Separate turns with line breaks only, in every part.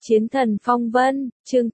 Chiến thần phong vân, chương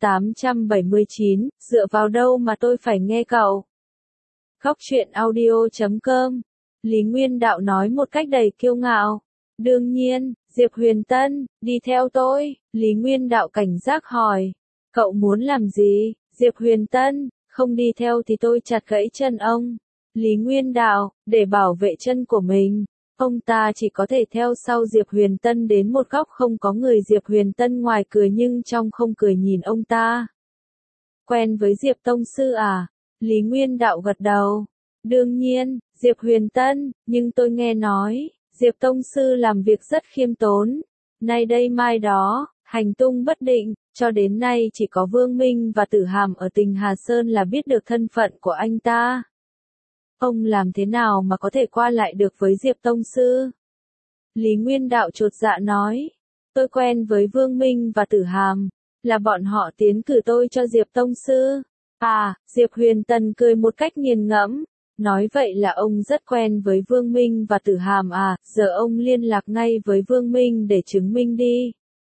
879, dựa vào đâu mà tôi phải nghe cậu? Góc truyện audio.com. Lý Nguyên Đạo nói một cách đầy kiêu ngạo. Đương nhiên, Diệp Huyền Tân, đi theo tôi. Lý Nguyên Đạo cảnh giác hỏi. Cậu muốn làm gì? Diệp Huyền Tân, không đi theo thì tôi chặt gãy chân ông. Lý Nguyên Đạo, để bảo vệ chân của mình. Ông ta chỉ có thể theo sau Diệp Huyền Tân đến một góc không có người. Diệp Huyền Tân ngoài cười nhưng trong không cười nhìn ông ta. Quen với Diệp Tông Sư à? Lý Nguyên Đạo gật đầu. Đương nhiên, Diệp Huyền Tân, nhưng tôi nghe nói, Diệp Tông Sư làm việc rất khiêm tốn. Nay đây mai đó, hành tung bất định, cho đến nay chỉ có Vương Minh và Tử Hàm ở tỉnh Hà Sơn là biết được thân phận của anh ta. Ông làm thế nào mà có thể qua lại được với Diệp Tông Sư? Lý Nguyên Đạo chột dạ nói. Tôi quen với Vương Minh và Tử Hàm, là bọn họ tiến cử tôi cho Diệp Tông Sư. À, Diệp Huyền Tân cười một cách nghiền ngẫm. Nói vậy là ông rất quen với Vương Minh và Tử Hàm à, giờ ông liên lạc ngay với Vương Minh để chứng minh đi.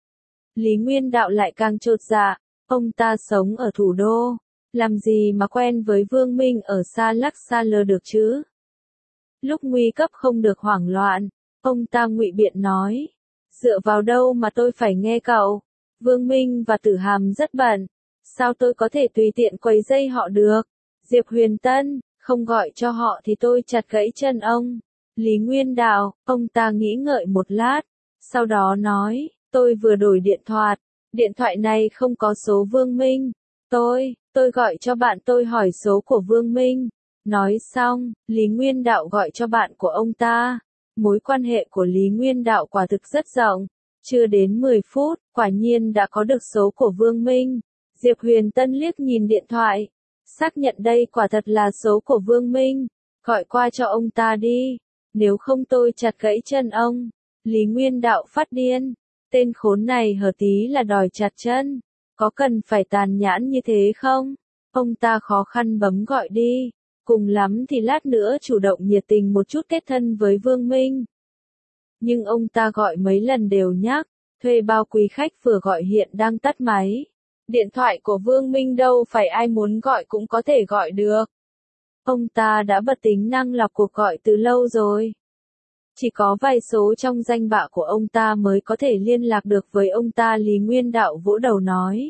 Lý Nguyên Đạo lại càng chột dạ, ông ta sống ở thủ đô. Làm gì mà quen với Vương Minh ở xa lắc xa lơ được chứ? Lúc nguy cấp không được hoảng loạn, ông ta ngụy biện nói. Dựa vào đâu mà tôi phải nghe cậu? Vương Minh và Tử Hàm rất bận. Sao tôi có thể tùy tiện quấy rầy họ được? Diệp Huyền Tân, không gọi cho họ thì tôi chặt gãy chân ông. Lý Nguyên Đạo, ông ta nghĩ ngợi một lát. Sau đó nói, tôi vừa đổi điện thoại. Điện thoại này không có số Vương Minh. Tôi gọi cho bạn tôi hỏi số của Vương Minh. Nói xong, Lý Nguyên Đạo gọi cho bạn của ông ta. Mối quan hệ của Lý Nguyên Đạo quả thực rất rộng. Chưa đến 10 phút, quả nhiên đã có được số của Vương Minh. Diệp Huyền Tân liếc nhìn điện thoại. Xác nhận đây quả thật là số của Vương Minh. Gọi qua cho ông ta đi. Nếu không tôi chặt gãy chân ông. Lý Nguyên Đạo phát điên. Tên khốn này hở tí là đòi chặt chân. Có cần phải tàn nhẫn như thế không? Ông ta khó khăn bấm gọi đi. Cùng lắm thì lát nữa chủ động nhiệt tình một chút kết thân với Vương Minh. Nhưng ông ta gọi mấy lần đều nhắc. Thuê bao quý khách vừa gọi hiện đang tắt máy. Điện thoại của Vương Minh đâu phải ai muốn gọi cũng có thể gọi được. Ông ta đã bật tính năng lọc cuộc gọi từ lâu rồi. Chỉ có vài số trong danh bạ của ông ta mới có thể liên lạc được với ông ta. Lý Nguyên Đạo vỗ đầu nói.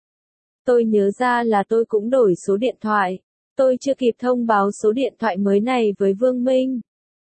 Tôi nhớ ra là tôi cũng đổi số điện thoại. Tôi chưa kịp thông báo số điện thoại mới này với Vương Minh.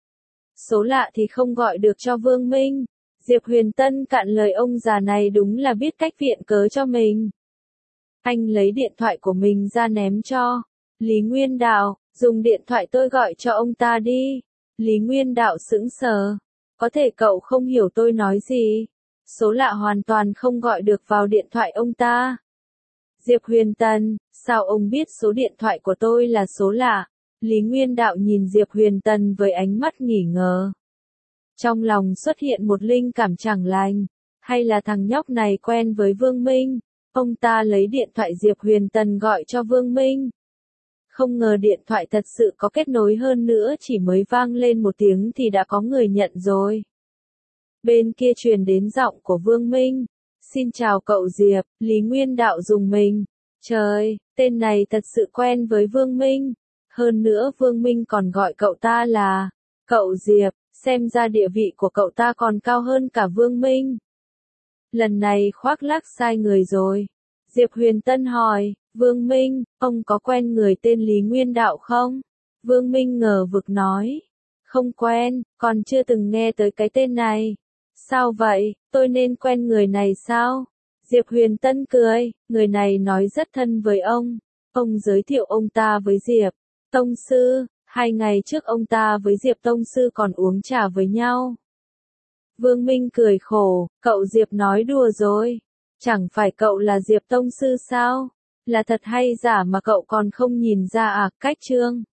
Số lạ thì không gọi được cho Vương Minh. Diệp Huyền Tân cạn lời ông già này đúng là biết cách viện cớ cho mình. Anh lấy điện thoại của mình ra ném cho Lý Nguyên Đạo, dùng điện thoại tôi gọi cho ông ta đi. Lý Nguyên Đạo sững sờ. Có thể cậu không hiểu tôi nói gì. Số lạ hoàn toàn không gọi được vào điện thoại ông ta. Diệp Huyền Tân, sao ông biết số điện thoại của tôi là số lạ? Lý Nguyên Đạo nhìn Diệp Huyền Tân với ánh mắt nghi ngờ. Trong lòng xuất hiện một linh cảm chẳng lành. Hay là thằng nhóc này quen với Vương Minh? Ông ta lấy điện thoại Diệp Huyền Tân gọi cho Vương Minh. Không ngờ điện thoại thật sự có kết nối, hơn nữa chỉ mới vang lên một tiếng thì đã có người nhận rồi. Bên kia truyền đến giọng của Vương Minh. Xin chào cậu Diệp. Lý Nguyên Đạo rùng mình. Trời, tên này thật sự quen với Vương Minh. Hơn nữa Vương Minh còn gọi cậu ta là cậu Diệp, xem ra địa vị của cậu ta còn cao hơn cả Vương Minh. Lần này khoác lác sai người rồi. Diệp Huyền Tân hỏi, Vương Minh, ông có quen người tên Lý Nguyên Đạo không? Vương Minh ngờ vực nói, không quen, còn chưa từng nghe tới cái tên này. Sao vậy, tôi nên quen người này sao? Diệp Huyền Tân cười, người này nói rất thân với ông. Ông giới thiệu ông ta với Diệp Tông Sư, 2 ngày trước ông ta với Diệp Tông Sư còn uống trà với nhau. Vương Minh cười khổ, cậu Diệp nói đùa rồi. Chẳng phải cậu là Diệp Tông Sư sao? Là thật hay giả mà cậu còn không nhìn ra à? Cách chương